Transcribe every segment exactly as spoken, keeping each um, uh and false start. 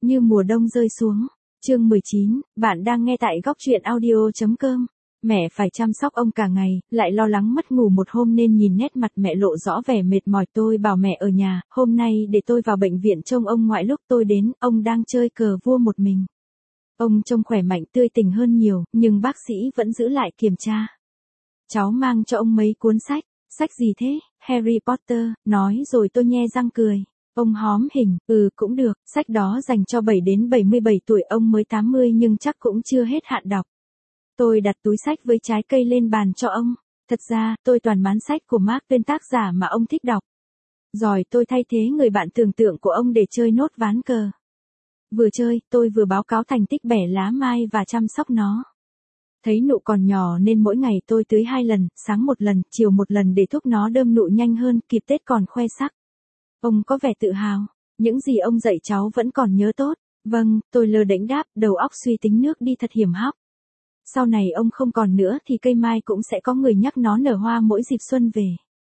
Như mùa đông rơi xuống. Chương mười chín, bạn đang nghe tại góc truyện audio.com. Mẹ phải chăm sóc ông cả ngày, lại lo lắng mất ngủ một hôm nên nhìn nét mặt mẹ lộ rõ vẻ mệt mỏi. Tôi bảo mẹ ở nhà, hôm nay để tôi vào bệnh viện trông ông ngoại. Lúc tôi đến, ông đang chơi cờ vua một mình. Ông trông khỏe mạnh tươi tỉnh hơn nhiều, nhưng bác sĩ vẫn giữ lại kiểm tra. Cháu mang cho ông mấy cuốn sách. Sách gì thế? Harry Potter, nói rồi tôi nhe răng cười. Ông hóm hình, ừ cũng được, sách đó dành cho bảy đến bảy mươi bảy tuổi, ông mới tám mươi nhưng chắc cũng chưa hết hạn đọc. Tôi đặt túi sách với trái cây lên bàn cho ông. Thật ra, tôi toàn bán sách của Mark Twain, tác giả mà ông thích đọc. Rồi tôi thay thế người bạn tưởng tượng của ông để chơi nốt ván cờ. Vừa chơi, tôi vừa báo cáo thành tích bẻ lá mai và chăm sóc nó. Thấy nụ còn nhỏ nên mỗi ngày tôi tưới hai lần, sáng một lần, chiều một lần để thúc nó đơm nụ nhanh hơn, kịp Tết còn khoe sắc. Ông có vẻ tự hào, những gì ông dạy cháu vẫn còn nhớ tốt. Vâng, tôi lơ đễnh đáp, đầu óc suy tính nước đi thật hiểm hóc. Sau này ông không còn nữa thì cây mai cũng sẽ có người nhắc nó nở hoa mỗi dịp xuân về.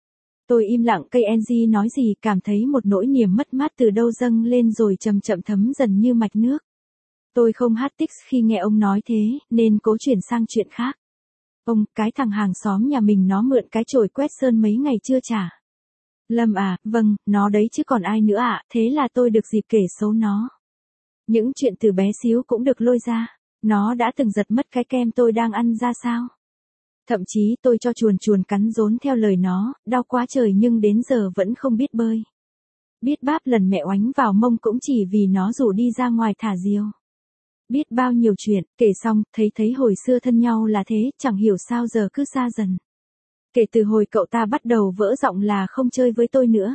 Tôi im lặng, cây Angie nói gì, cảm thấy một nỗi niềm mất mát từ đâu dâng lên rồi chậm chậm thấm dần như mạch nước. Tôi không hát tích khi nghe ông nói thế, nên cố chuyển sang chuyện khác. Ông, cái thằng hàng xóm nhà mình nó mượn cái chổi quét sơn mấy ngày chưa trả. Lâm à, vâng, nó đấy chứ còn ai nữa ạ, à? Thế là tôi được dịp kể xấu nó. Những chuyện từ bé xíu cũng được lôi ra. Nó đã từng giật mất cái kem tôi đang ăn ra sao. Thậm chí tôi cho chuồn chuồn cắn rốn theo lời nó, đau quá trời nhưng đến giờ vẫn không biết bơi. Biết báp lần mẹ oánh vào mông cũng chỉ vì nó rủ đi ra ngoài thả diều. Biết bao nhiêu chuyện, kể xong, thấy thấy hồi xưa thân nhau là thế, chẳng hiểu sao giờ cứ xa dần. Kể từ hồi cậu ta bắt đầu vỡ giọng là không chơi với tôi nữa.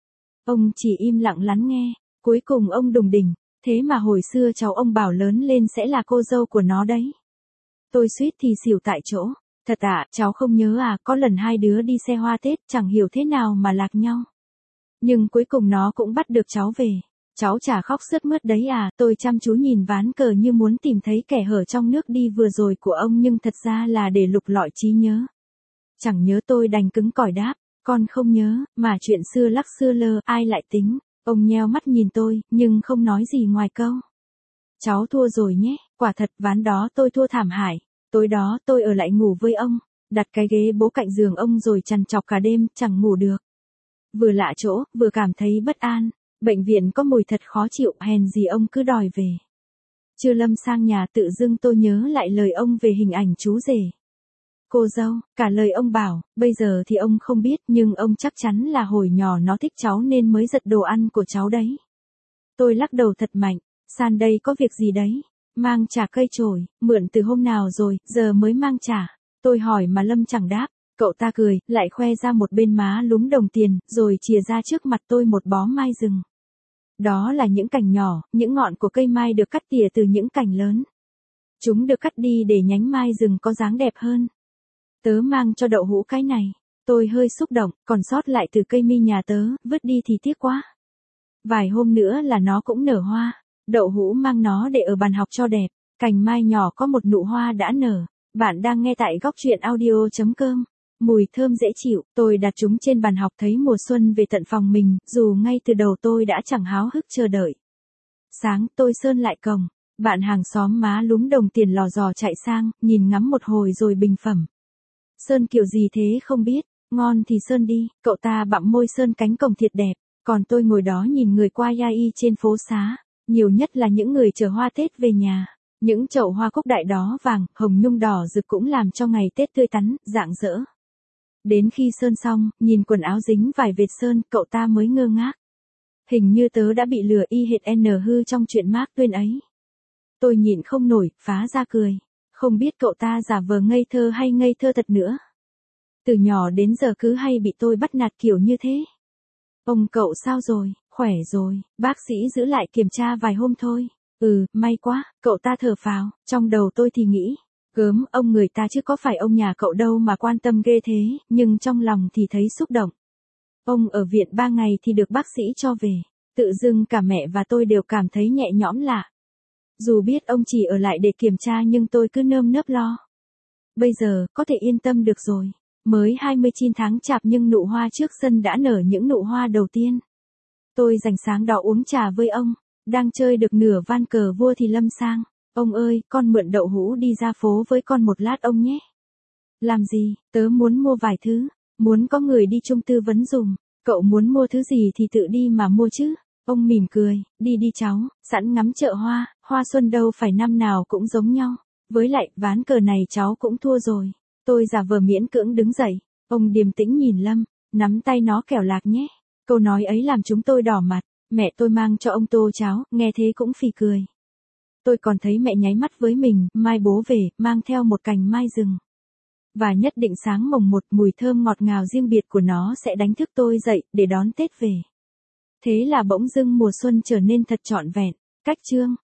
Ông chỉ im lặng lắng nghe, cuối cùng ông đùng đỉnh, thế mà hồi xưa cháu ông bảo lớn lên sẽ là cô dâu của nó đấy. Tôi suýt thì xỉu tại chỗ, thật ạ, à, cháu không nhớ à, có lần hai đứa đi xe hoa Tết chẳng hiểu thế nào mà lạc nhau. Nhưng cuối cùng nó cũng bắt được cháu về. Cháu chả khóc sướt mướt đấy à, tôi chăm chú nhìn ván cờ như muốn tìm thấy kẻ hở trong nước đi vừa rồi của ông nhưng thật ra là để lục lọi trí nhớ. Chẳng nhớ, tôi đành cứng cỏi đáp, con không nhớ, mà chuyện xưa lắc xưa lơ, ai lại tính. Ông nheo mắt nhìn tôi, nhưng không nói gì ngoài câu. Cháu thua rồi nhé, quả thật ván đó tôi thua thảm hại. Tối đó tôi ở lại ngủ với ông, đặt cái ghế bố cạnh giường ông rồi trằn trọc cả đêm, chẳng ngủ được. Vừa lạ chỗ, vừa cảm thấy bất an. Bệnh viện có mùi thật khó chịu, hèn gì ông cứ đòi về. Chưa lâm sang nhà tự dưng tôi nhớ lại lời ông về hình ảnh chú rể. Cô dâu, cả lời ông bảo, bây giờ thì ông không biết nhưng ông chắc chắn là hồi nhỏ nó thích cháu nên mới giật đồ ăn của cháu đấy. Tôi lắc đầu thật mạnh, San đây có việc gì đấy? Mang trả cây chổi, mượn từ hôm nào rồi, giờ mới mang trả. Tôi hỏi mà Lâm chẳng đáp, cậu ta cười, lại khoe ra một bên má lúm đồng tiền, rồi chìa ra trước mặt tôi một bó mai rừng. Đó là những cành nhỏ, những ngọn của cây mai được cắt tỉa từ những cành lớn. Chúng được cắt đi để nhánh mai rừng có dáng đẹp hơn. Tớ mang cho đậu hũ cái này. Tôi hơi xúc động, còn sót lại từ cây mi nhà tớ, vứt đi thì tiếc quá. Vài hôm nữa là nó cũng nở hoa. Đậu hũ mang nó để ở bàn học cho đẹp. Cành mai nhỏ có một nụ hoa đã nở. Bạn đang nghe tại góc truyện audio.com. Mùi thơm dễ chịu, tôi đặt chúng trên bàn học thấy mùa xuân về tận phòng mình, dù ngay từ đầu tôi đã chẳng háo hức chờ đợi. Sáng, tôi sơn lại cổng. Bạn hàng xóm má lúm đồng tiền lò dò chạy sang, nhìn ngắm một hồi rồi bình phẩm. Sơn kiểu gì thế không biết, ngon thì sơn đi, cậu ta bặm môi sơn cánh cổng thiệt đẹp, còn tôi ngồi đó nhìn người qua yai trên phố xá, nhiều nhất là những người chở hoa Tết về nhà, những chậu hoa cúc đại đó vàng, hồng nhung đỏ rực cũng làm cho ngày Tết tươi tắn, rạng rỡ. Đến khi sơn xong, nhìn quần áo dính vài vệt sơn, cậu ta mới ngơ ngác. Hình như tớ đã bị lừa y hệt N hư trong chuyện Mark Twain ấy. Tôi nhịn không nổi, phá ra cười. Không biết cậu ta giả vờ ngây thơ hay ngây thơ thật nữa. Từ nhỏ đến giờ cứ hay bị tôi bắt nạt kiểu như thế. Ông cậu sao rồi, khỏe rồi, bác sĩ giữ lại kiểm tra vài hôm thôi. Ừ, may quá, cậu ta thở phào, trong đầu tôi thì nghĩ. Gớm, ông người ta chứ có phải ông nhà cậu đâu mà quan tâm ghê thế, nhưng trong lòng thì thấy xúc động. Ông ở viện ba ngày thì được bác sĩ cho về. Tự dưng cả mẹ và tôi đều cảm thấy nhẹ nhõm lạ. Dù biết ông chỉ ở lại để kiểm tra nhưng tôi cứ nơm nớp lo. Bây giờ, có thể yên tâm được rồi. Mới hai mươi chín tháng chạp nhưng nụ hoa trước sân đã nở những nụ hoa đầu tiên. Tôi dành sáng đó uống trà với ông. Đang chơi được nửa van cờ vua thì Lâm sang. Ông ơi, con mượn đậu hũ đi ra phố với con một lát ông nhé. Làm gì, tớ muốn mua vài thứ. Muốn có người đi chung tư vấn dùm. Cậu muốn mua thứ gì thì tự đi mà mua chứ. Ông mỉm cười, đi đi cháu, sẵn ngắm chợ hoa, hoa xuân đâu phải năm nào cũng giống nhau. Với lại, ván cờ này cháu cũng thua rồi. Tôi giả vờ miễn cưỡng đứng dậy. Ông điềm tĩnh nhìn Lâm, nắm tay nó kẻo lạc nhé. Câu nói ấy làm chúng tôi đỏ mặt. Mẹ tôi mang cho ông tô cháo, nghe thế cũng phì cười. Tôi còn thấy mẹ nháy mắt với mình, mai bố về, mang theo một cành mai rừng. Và nhất định sáng mồng một mùi thơm ngọt ngào riêng biệt của nó sẽ đánh thức tôi dậy, để đón Tết về. Thế là bỗng dưng mùa xuân trở nên thật trọn vẹn. Cách chương